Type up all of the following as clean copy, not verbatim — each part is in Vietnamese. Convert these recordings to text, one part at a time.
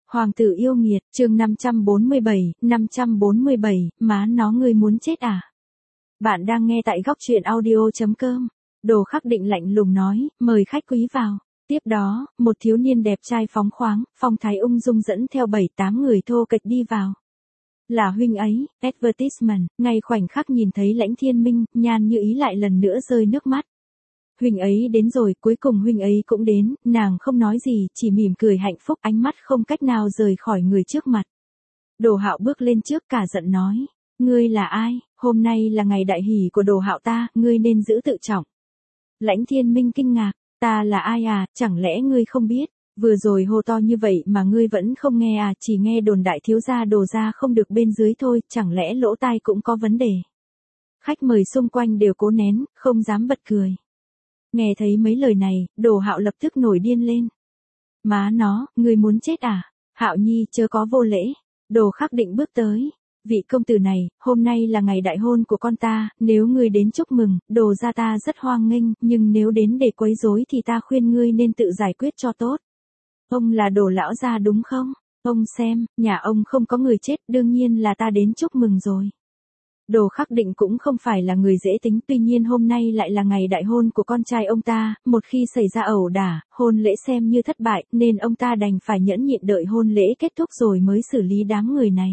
Hoàng tử yêu nghiệt, chương 547, má nó ngươi muốn chết à? Bạn đang nghe tại góc truyện audio.com. Đồ Khắc Định lạnh lùng nói, mời khách quý vào. Tiếp đó, một thiếu niên đẹp trai phóng khoáng, phong thái ung dung dẫn theo 7-8 người thô kệch đi vào. Là huynh ấy, advertisement, ngay khoảnh khắc nhìn thấy Lãnh Thiên Minh, Nhan Như Ý lại lần nữa rơi nước mắt. Huynh ấy đến rồi, cuối cùng huynh ấy cũng đến, nàng không nói gì, chỉ mỉm cười hạnh phúc, ánh mắt không cách nào rời khỏi người trước mặt. Đồ Hạo bước lên trước cả giận nói, ngươi là ai, hôm nay là ngày đại hỷ của Đồ Hạo ta, ngươi nên giữ tự trọng. Lãnh Thiên Minh kinh ngạc, ta là ai à, chẳng lẽ ngươi không biết, vừa rồi hô to như vậy mà ngươi vẫn không nghe à, chỉ nghe đồn đại thiếu gia Đồ gia không được bên dưới thôi, chẳng lẽ lỗ tai cũng có vấn đề. Khách mời xung quanh đều cố nén, không dám bật cười. Nghe thấy mấy lời này, Đồ Hạo lập tức nổi điên lên. Má nó, ngươi muốn chết à? Hạo Nhi chớ có vô lễ. Đồ Khắc Định bước tới. Vị công tử này, hôm nay là ngày đại hôn của con ta, nếu ngươi đến chúc mừng, Đồ gia ta rất hoan nghênh, nhưng nếu đến để quấy rối thì ta khuyên ngươi nên tự giải quyết cho tốt. Ông là Đồ lão gia đúng không? Ông xem, nhà ông không có người chết, đương nhiên là ta đến chúc mừng rồi. Đồ Khắc Định cũng không phải là người dễ tính, tuy nhiên hôm nay lại là ngày đại hôn của con trai ông ta, một khi xảy ra ẩu đả, hôn lễ xem như thất bại, nên ông ta đành phải nhẫn nhịn đợi hôn lễ kết thúc rồi mới xử lý đám người này.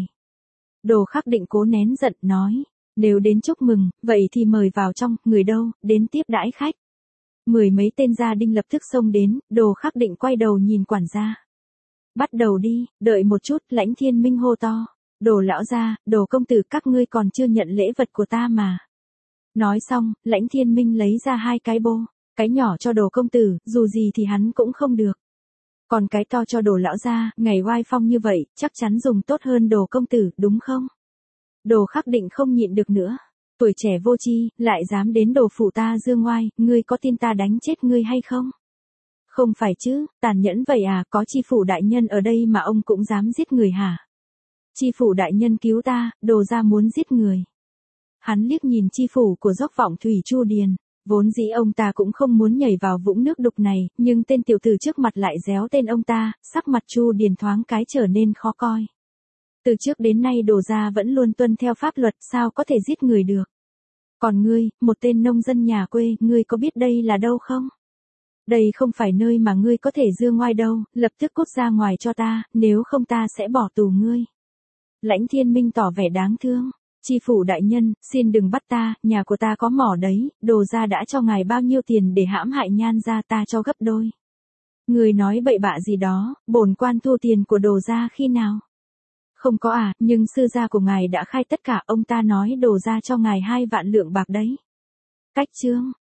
Đồ Khắc Định cố nén giận, nói, nếu đến chúc mừng, vậy thì mời vào trong, người đâu, đến tiếp đãi khách. Mười mấy tên gia đình lập tức xông đến, Đồ Khắc Định quay đầu nhìn quản gia. Bắt đầu đi, đợi một chút, Lãnh Thiên Minh hô to. Đồ lão gia, Đồ công tử, các ngươi còn chưa nhận lễ vật của ta mà. Nói xong, Lãnh Thiên Minh lấy ra 2 cái bô, cái nhỏ cho Đồ công tử, dù gì thì hắn cũng không được. Còn cái to cho Đồ lão gia, ngày oai phong như vậy, chắc chắn dùng tốt hơn Đồ công tử, đúng không? Đồ Khắc Định không nhịn được nữa. Tuổi trẻ vô tri, lại dám đến Đồ phủ ta dương oai, ngươi có tin ta đánh chết ngươi hay không? Không phải chứ, tàn nhẫn vậy à, có chi phủ đại nhân ở đây mà ông cũng dám giết người hả? Chi phủ đại nhân cứu ta, Đồ gia muốn giết người. Hắn liếc nhìn chi phủ của dốc Vọng Thủy Chu Điền, vốn dĩ ông ta cũng không muốn nhảy vào vũng nước đục này, nhưng tên tiểu tử trước mặt lại réo tên ông ta, sắc mặt Chu Điền thoáng cái trở nên khó coi. Từ trước đến nay Đồ gia vẫn luôn tuân theo pháp luật, sao có thể giết người được. Còn ngươi, một tên nông dân nhà quê, ngươi có biết đây là đâu không? Đây không phải nơi mà ngươi có thể dương ngoai đâu, lập tức cút ra ngoài cho ta, nếu không ta sẽ bỏ tù ngươi. Lãnh Thiên Minh tỏ vẻ đáng thương. Chi phủ đại nhân, xin đừng bắt ta, nhà của ta có mỏ đấy, Đồ gia đã cho ngài bao nhiêu tiền để hãm hại Nhan gia, ta cho gấp đôi. Người nói bậy bạ gì đó, bổn quan thu tiền của Đồ gia khi nào? Không có à, nhưng sư gia của ngài đã khai tất cả, ông ta nói Đồ gia cho ngài 2 vạn lượng bạc đấy. Cách chương,